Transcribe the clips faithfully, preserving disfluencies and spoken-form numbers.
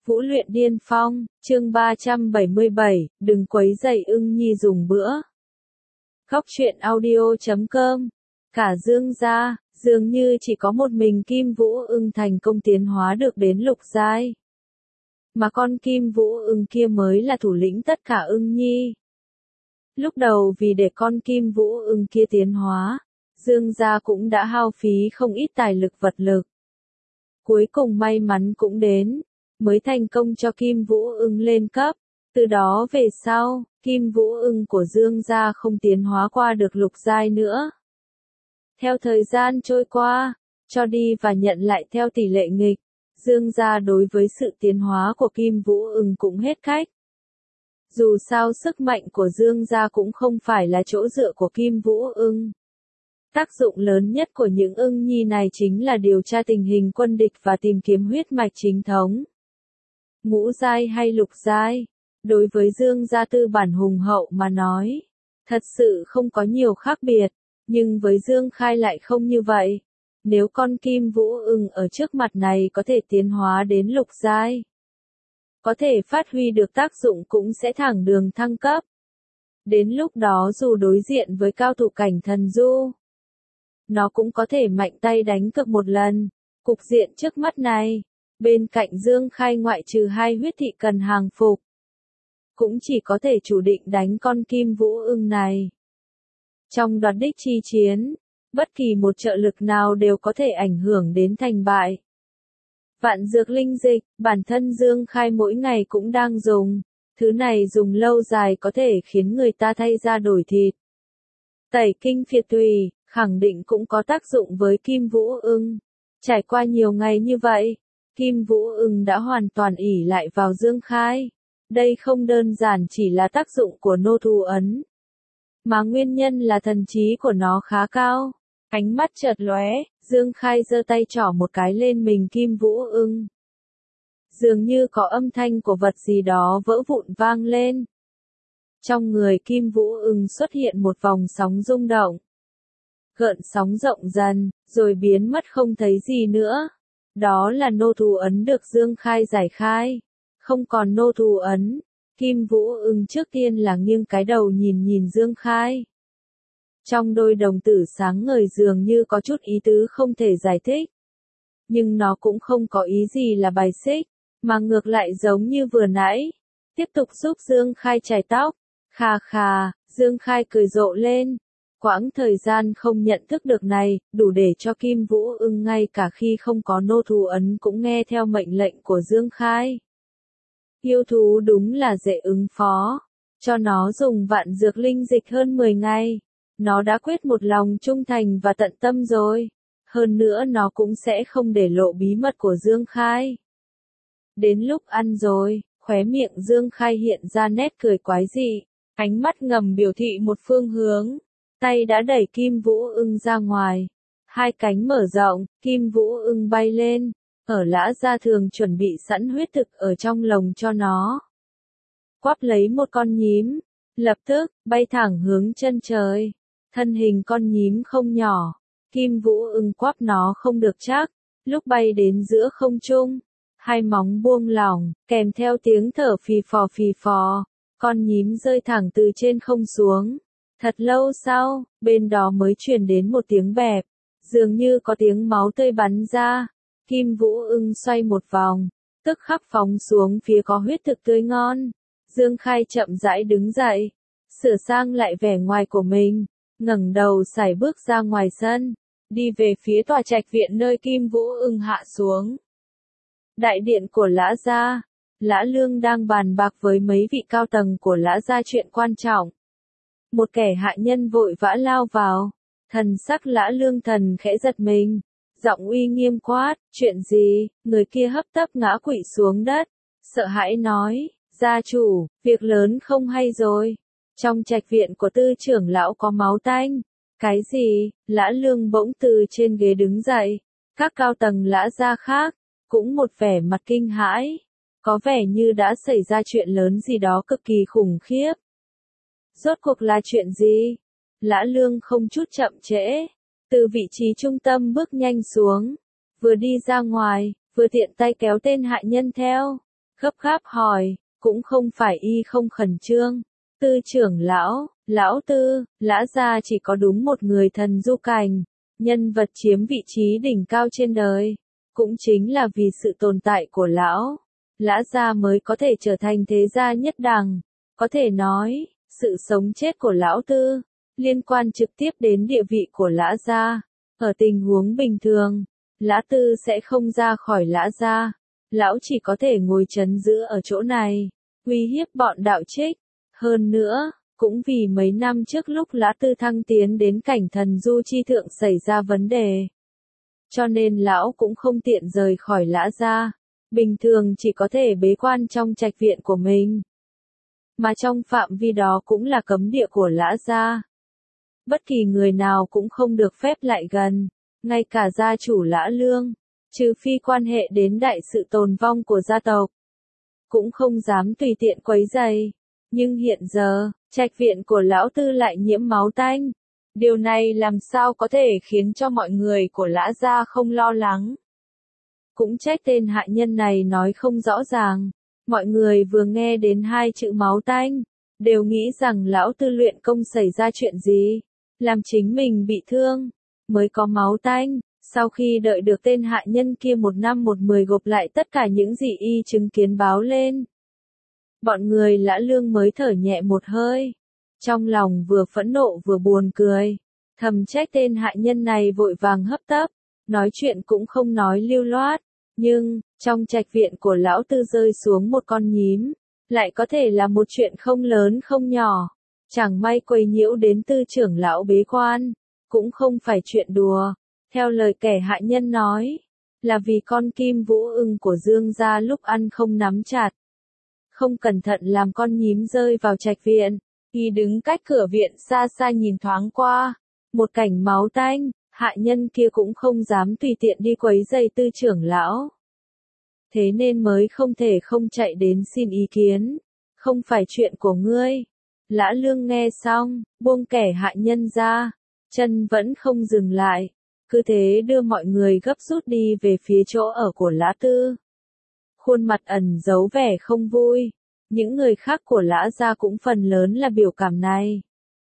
Vũ luyện điên phong, chương ba trăm bảy mươi bảy, đừng quấy rầy ưng nhi dùng bữa. Góc truyện audio chấm com. Cả Dương gia, dường như chỉ có một mình Kim Vũ Ưng thành công tiến hóa được đến lục giai. Mà con Kim Vũ Ưng kia mới là thủ lĩnh tất cả ưng nhi. Lúc đầu vì để con Kim Vũ Ưng kia tiến hóa, Dương gia cũng đã hao phí không ít tài lực vật lực. Cuối cùng may mắn cũng đến, mới thành công cho Kim Vũ Ưng lên cấp. Từ đó về sau, Kim Vũ Ưng của Dương gia không tiến hóa qua được lục giai nữa. Theo thời gian trôi qua, cho đi và nhận lại theo tỷ lệ nghịch, Dương gia đối với sự tiến hóa của Kim Vũ Ưng cũng hết cách. Dù sao sức mạnh của Dương gia cũng không phải là chỗ dựa của Kim Vũ Ưng. Tác dụng lớn nhất của những ưng nhi này chính là điều tra tình hình quân địch và tìm kiếm huyết mạch chính thống. Ngũ giai hay lục giai, đối với Dương gia tư bản hùng hậu mà nói, thật sự không có nhiều khác biệt, nhưng với Dương Khai lại không như vậy. Nếu con Kim Vũ Ưng ở trước mặt này có thể tiến hóa đến lục giai, có thể phát huy được tác dụng cũng sẽ thẳng đường thăng cấp. Đến lúc đó dù đối diện với cao thủ cảnh thần du, nó cũng có thể mạnh tay đánh cược một lần. Cục diện trước mắt này, bên cạnh Dương Khai ngoại trừ hai huyết thị cần hàng phục, cũng chỉ có thể chủ định đánh con Kim Vũ Ưng này. Trong đoạt đích chi chiến, bất kỳ một trợ lực nào đều có thể ảnh hưởng đến thành bại. Vạn dược linh dịch, bản thân Dương Khai mỗi ngày cũng đang dùng, thứ này dùng lâu dài có thể khiến người ta thay da đổi thịt. Tẩy kinh phiệt tùy, khẳng định cũng có tác dụng với Kim Vũ Ưng. Trải qua nhiều ngày như vậy, Kim Vũ Ưng đã hoàn toàn ỷ lại vào Dương Khai. Đây không đơn giản chỉ là tác dụng của nô thù ấn, mà nguyên nhân là thần trí của nó khá cao. Ánh mắt chợt lóe, Dương Khai giơ tay trỏ một cái lên mình Kim Vũ Ưng. Dường như có âm thanh của vật gì đó vỡ vụn vang lên. Trong người Kim Vũ Ưng xuất hiện một vòng sóng rung động. Gợn sóng rộng dần, rồi biến mất không thấy gì nữa. Đó là nô thù ấn được Dương Khai giải khai. Không còn nô thù ấn, Kim Vũ Ưng trước tiên là nghiêng cái đầu nhìn nhìn Dương Khai. Trong đôi đồng tử sáng ngời dường như có chút ý tứ không thể giải thích. Nhưng nó cũng không có ý gì là bài xích, mà ngược lại giống như vừa nãy. Tiếp tục giúp Dương Khai chải tóc. Khà khà, Dương Khai cười rộ lên. Quãng thời gian không nhận thức được này, đủ để cho Kim Vũ Ưng ngay cả khi không có nô thù ấn cũng nghe theo mệnh lệnh của Dương Khai. Yêu thú đúng là dễ ứng phó. Cho nó dùng vạn dược linh dịch hơn mười ngày. Nó đã quyết một lòng trung thành và tận tâm rồi. Hơn nữa nó cũng sẽ không để lộ bí mật của Dương Khai. Đến lúc ăn rồi, khóe miệng Dương Khai hiện ra nét cười quái dị. Ánh mắt ngầm biểu thị một phương hướng. Tay đã đẩy Kim Vũ Ưng ra ngoài. Hai cánh mở rộng, Kim Vũ Ưng bay lên. Ở Lã gia thường chuẩn bị sẵn huyết thực ở trong lồng cho nó. Quắp lấy một con nhím. Lập tức, bay thẳng hướng chân trời. Thân hình con nhím không nhỏ. Kim Vũ Ưng quắp nó không được chắc. Lúc bay đến giữa không trung, hai móng buông lỏng, kèm theo tiếng thở phì phò phì phò. Con nhím rơi thẳng từ trên không xuống. Thật lâu sau, bên đó mới truyền đến một tiếng bẹp. Dường như có tiếng máu tươi bắn ra. Kim Vũ Ưng xoay một vòng, tức khắc phóng xuống phía có huyết thực tươi ngon. Dương Khai chậm rãi đứng dậy, sửa sang lại vẻ ngoài của mình, ngẩng đầu sải bước ra ngoài sân, đi về phía tòa trạch viện nơi Kim Vũ Ưng hạ xuống. Đại điện của Lã gia, Lã Lương đang bàn bạc với mấy vị cao tầng của Lã gia chuyện quan trọng. Một kẻ hạ nhân vội vã lao vào, thần sắc Lã Lương thần khẽ giật mình. Giọng uy nghiêm quát, chuyện gì? Người kia hấp tấp ngã quỵ xuống đất, sợ hãi nói, gia chủ, việc lớn không hay rồi. Trong trạch viện của tư trưởng lão có máu tanh. Cái gì? Lã Lương bỗng từ trên ghế đứng dậy. Các cao tầng Lã gia khác, cũng một vẻ mặt kinh hãi. Có vẻ như đã xảy ra chuyện lớn gì đó cực kỳ khủng khiếp. Rốt cuộc là chuyện gì? Lã Lương không chút chậm trễ. Từ vị trí trung tâm bước nhanh xuống, vừa đi ra ngoài, vừa tiện tay kéo tên hạ nhân theo. gấp gáp hỏi, cũng không phải y không khẩn trương. Tư trưởng lão, lão Tư, Lã gia chỉ có đúng một người thần du cảnh, nhân vật chiếm vị trí đỉnh cao trên đời. Cũng chính là vì sự tồn tại của lão, Lã gia mới có thể trở thành thế gia nhất đẳng. Có thể nói, sự sống chết của lão Tư, liên quan trực tiếp đến địa vị của Lã gia. Ở tình huống bình thường, Lã Tư sẽ không ra khỏi Lã gia. Lão chỉ có thể ngồi trấn giữ ở chỗ này, uy hiếp bọn đạo trích. Hơn nữa, cũng vì mấy năm trước lúc Lã Tư thăng tiến đến cảnh thần du chi thượng xảy ra vấn đề. Cho nên lão cũng không tiện rời khỏi Lã gia. Bình thường chỉ có thể bế quan trong trạch viện của mình. Mà trong phạm vi đó cũng là cấm địa của Lã gia. Bất kỳ người nào cũng không được phép lại gần, ngay cả gia chủ Lã Lương, trừ phi quan hệ đến đại sự tồn vong của gia tộc, cũng không dám tùy tiện quấy rầy. Nhưng hiện giờ, trạch viện của lão Tư lại nhiễm máu tanh. Điều này làm sao có thể khiến cho mọi người của Lã gia không lo lắng. Cũng trách tên hạ nhân này nói không rõ ràng. Mọi người vừa nghe đến hai chữ máu tanh, đều nghĩ rằng lão Tư luyện công xảy ra chuyện gì, làm chính mình bị thương, mới có máu tanh. Sau khi đợi được tên hạ nhân kia một năm một mười gộp lại tất cả những gì y chứng kiến báo lên, bọn người Lã Lương mới thở nhẹ một hơi. Trong lòng vừa phẫn nộ vừa buồn cười, thầm trách tên hạ nhân này vội vàng hấp tấp, nói chuyện cũng không nói lưu loát. Nhưng, trong trạch viện của lão Tư rơi xuống một con nhím, lại có thể là một chuyện không lớn không nhỏ. Chẳng may quấy nhiễu đến Tư trưởng lão bế quan, cũng không phải chuyện đùa. Theo lời kẻ hạ nhân nói, là vì con kim vũ ưng của Dương gia lúc ăn không nắm chặt, không cẩn thận làm con nhím rơi vào trạch viện. Y đứng cách cửa viện xa xa nhìn thoáng qua, một cảnh máu tanh, hạ nhân kia cũng không dám tùy tiện đi quấy rầy Tư trưởng lão. Thế nên mới không thể không chạy đến xin ý kiến. Không phải chuyện của ngươi. Lã Lương nghe xong, buông kẻ hạ nhân ra, chân vẫn không dừng lại, cứ thế đưa mọi người gấp rút đi về phía chỗ ở của Lã Tư. Khuôn mặt ẩn giấu vẻ không vui, những người khác của Lã gia cũng phần lớn là biểu cảm này.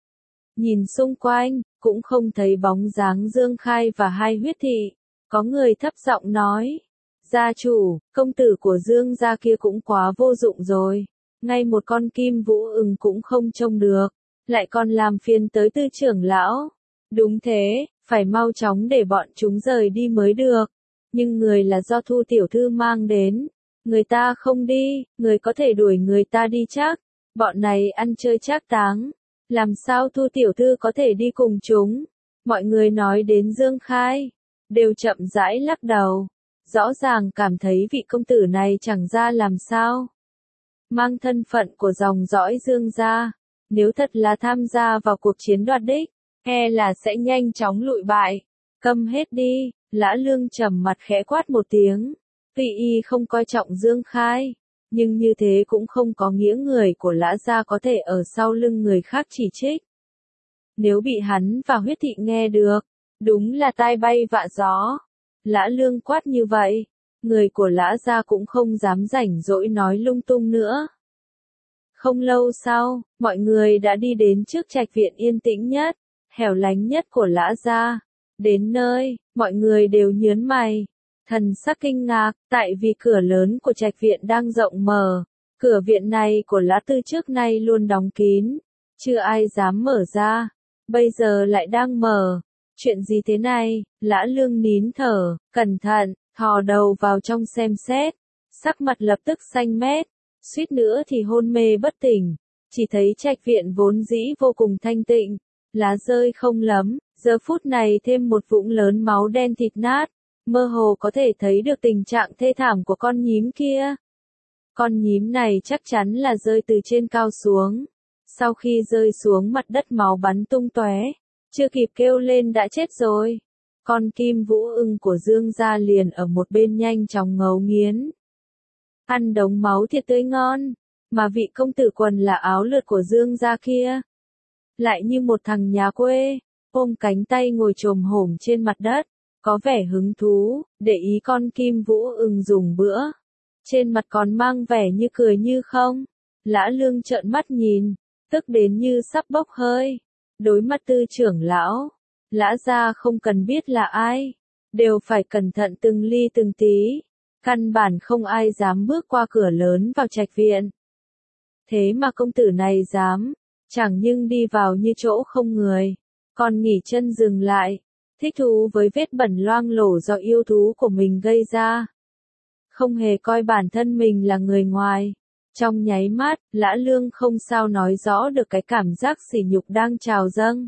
Nhìn xung quanh, cũng không thấy bóng dáng Dương Khai và hai huyết thị. Có người thấp giọng nói, gia chủ, công tử của Dương gia kia cũng quá vô dụng rồi. Ngay một con kim vũ ưng cũng không trông được, lại còn làm phiền tới Tư trưởng lão. Đúng thế, phải mau chóng để bọn chúng rời đi mới được. Nhưng người là do Thu tiểu thư mang đến. Người ta không đi, người có thể đuổi người ta đi chắc. Bọn này ăn chơi trác táng. Làm sao Thu tiểu thư có thể đi cùng chúng? Mọi người nói đến Dương Khai, đều chậm rãi lắc đầu. Rõ ràng cảm thấy vị công tử này chẳng ra làm sao. Mang thân phận của dòng dõi Dương gia, nếu thật là tham gia vào cuộc chiến đoạt đích, e là sẽ nhanh chóng lụi bại. Câm hết đi, Lã Lương trầm mặt khẽ quát một tiếng. Tuy y không coi trọng Dương Khai, nhưng như thế cũng không có nghĩa người của Lã gia có thể ở sau lưng người khác chỉ trích. Nếu bị hắn và huyết thị nghe được, đúng là tai bay vạ gió. Lã Lương quát như vậy, người của Lã gia cũng không dám rảnh rỗi nói lung tung nữa. Không lâu sau, mọi người đã đi đến trước trạch viện yên tĩnh nhất, hẻo lánh nhất của Lã gia. Đến nơi, mọi người đều nhớn mày, thần sắc kinh ngạc, tại vì cửa lớn của trạch viện đang rộng mở. Cửa viện này của Lã Tư trước nay luôn đóng kín, chưa ai dám mở ra, bây giờ lại đang mở. Chuyện gì thế này? Lã Lương nín thở, cẩn thận, thò đầu vào trong xem xét, sắc mặt lập tức xanh mét, suýt nữa thì hôn mê bất tỉnh. Chỉ thấy trạch viện vốn dĩ vô cùng thanh tịnh, lá rơi không lắm, giờ phút này thêm một vũng lớn máu đen thịt nát, mơ hồ có thể thấy được tình trạng thê thảm của con nhím kia. Con nhím này chắc chắn là rơi từ trên cao xuống, sau khi rơi xuống mặt đất máu bắn tung tóe, chưa kịp kêu lên đã chết rồi. Con kim vũ ưng của Dương gia liền ở một bên nhanh chóng ngấu nghiến. Ăn đống máu thiệt tươi ngon, mà vị công tử quần là áo lượt của Dương gia kia, lại như một thằng nhà quê, ôm cánh tay ngồi chồm hổm trên mặt đất, có vẻ hứng thú, để ý con kim vũ ưng dùng bữa. trên mặt còn mang vẻ như cười như không. Lã Lương trợn mắt nhìn, tức đến như sắp bốc hơi. Đối mặt Tư trưởng lão, Lã gia không cần biết là ai, đều phải cẩn thận từng ly từng tí. Căn bản không ai dám bước qua cửa lớn vào trạch viện. Thế mà công tử này dám, chẳng nhưng đi vào như chỗ không người, còn nghỉ chân dừng lại, thích thú với vết bẩn loang lổ do yêu thú của mình gây ra. Không hề coi bản thân mình là người ngoài. Trong nháy mắt, Lã Lương không sao nói rõ được cái cảm giác sỉ nhục đang trào dâng.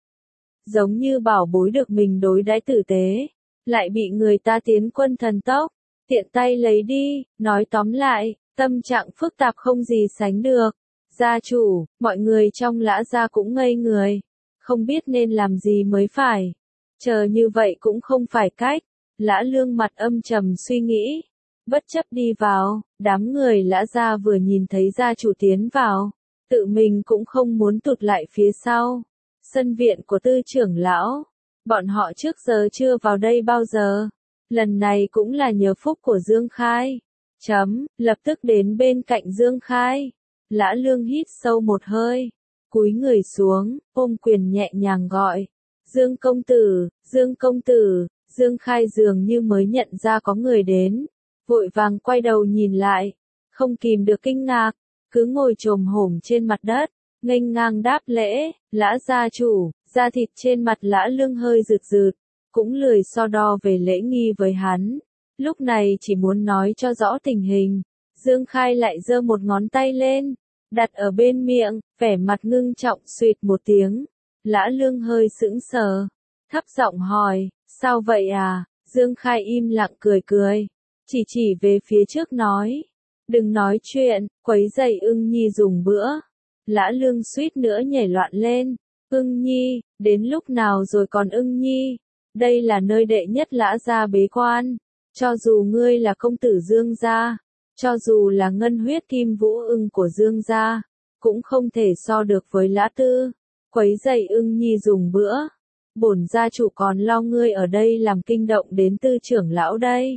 Giống như bảo bối được mình đối đãi tử tế, lại bị người ta tiến quân thần tốc, tiện tay lấy đi. Nói tóm lại, tâm trạng phức tạp không gì sánh được. Gia chủ, mọi người trong Lã gia cũng ngây người, không biết nên làm gì mới phải. Chờ như vậy cũng không phải cách. Lã Lương mặt âm trầm suy nghĩ. Bất chấp đi vào, đám người Lã gia vừa nhìn thấy gia chủ tiến vào, tự mình cũng không muốn tụt lại phía sau. Sân viện của Tư trưởng lão, bọn họ trước giờ chưa vào đây bao giờ. Lần này cũng là nhờ phúc của Dương Khai. Chấm, lập tức đến bên cạnh Dương Khai. Lã Lương hít sâu một hơi, cúi người xuống, ôm quyền nhẹ nhàng gọi. Dương công tử, Dương công tử. Dương Khai dường như mới nhận ra có người đến, vội vàng quay đầu nhìn lại, không kìm được kinh ngạc, cứ ngồi chồm hổm trên mặt đất, nghênh ngang đáp lễ. Lã gia chủ. Da thịt trên mặt Lã Lương hơi rực rực, cũng lười so đo về lễ nghi với hắn. Lúc này chỉ muốn nói cho rõ tình hình. Dương Khai lại giơ một ngón tay lên, đặt ở bên miệng, vẻ mặt ngưng trọng suýt một tiếng. Lã Lương hơi sững sờ, thấp giọng hỏi, sao vậy à? Dương Khai im lặng cười cười, chỉ chỉ về phía trước nói, đừng nói chuyện, quấy rầy Ưng Nhi dùng bữa. Lã Lương suýt nữa nhảy loạn lên. Ưng Nhi, đến lúc nào rồi còn Ưng Nhi? Đây là nơi đệ nhất Lã gia bế quan. Cho dù ngươi là công tử Dương gia, cho dù là ngân huyết kim vũ ưng của Dương gia, cũng không thể so được với Lã Tư. Quấy rầy Ưng Nhi dùng bữa. Bổn gia chủ còn lo ngươi ở đây làm kinh động đến Tư trưởng lão đây.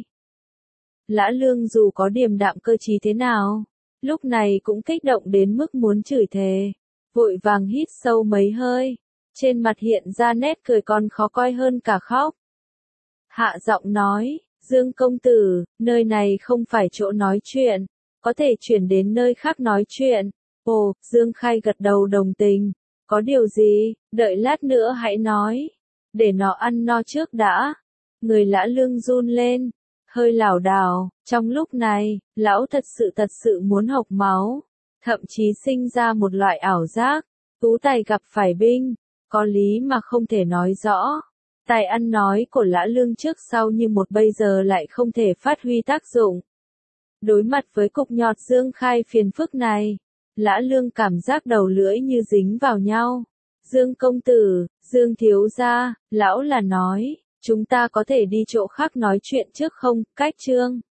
Lã Lương dù có điềm đạm cơ trí thế nào, lúc này cũng kích động đến mức muốn chửi thề. Vội vàng hít sâu mấy hơi, trên mặt hiện ra nét cười còn khó coi hơn cả khóc. Hạ giọng nói, Dương công tử, nơi này không phải chỗ nói chuyện, có thể chuyển đến nơi khác nói chuyện. Ồ, Dương Khai gật đầu đồng tình, có điều gì, đợi lát nữa hãy nói, để nó ăn no trước đã. Người Lã Lương run lên, hơi lảo đảo, trong lúc này, lão thật sự thật sự muốn hộc máu. Thậm chí sinh ra một loại ảo giác, tú tài gặp phải binh, có lý mà không thể nói rõ. Tài ăn nói của Lã Lương trước sau như một bây giờ lại không thể phát huy tác dụng. Đối mặt với cục nhọt Dương Khai phiền phức này, Lã Lương cảm giác đầu lưỡi như dính vào nhau. Dương công tử, Dương thiếu gia, lão là nói, chúng ta có thể đi chỗ khác nói chuyện trước không? Cách chương